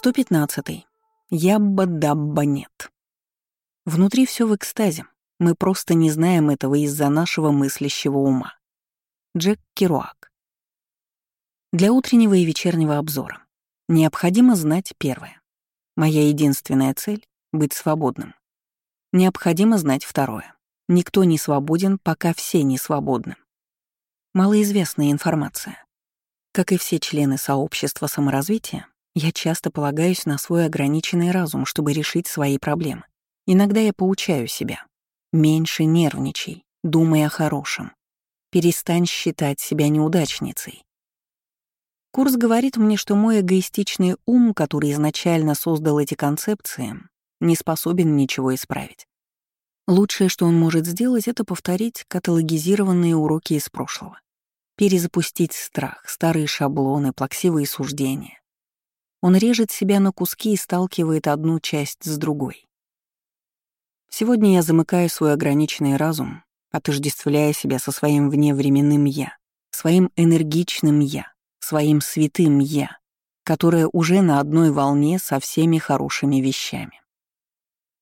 115. Ябба-дабба нет. Внутри все в экстазе. Мы просто не знаем этого из-за нашего мыслящего ума. Джек Керуак. Для утреннего и вечернего обзора необходимо знать первое. Моя единственная цель — быть свободным. Необходимо знать второе. Никто не свободен, пока все не свободны. Малоизвестная информация. Как и все члены сообщества саморазвития, я часто полагаюсь на свой ограниченный разум, чтобы решить свои проблемы. Иногда я поучаю себя. Меньше нервничай, думай о хорошем. Перестань считать себя неудачницей. Курс говорит мне, что мой эгоистичный ум, который изначально создал эти концепции, не способен ничего исправить. Лучшее, что он может сделать, это повторить каталогизированные уроки из прошлого. Перезапустить страх, старые шаблоны, плаксивые суждения. Он режет себя на куски и сталкивает одну часть с другой. Сегодня я замыкаю свой ограниченный разум, отождествляя себя со своим вневременным «я», своим энергичным «я», своим святым «я», которое уже на одной волне со всеми хорошими вещами.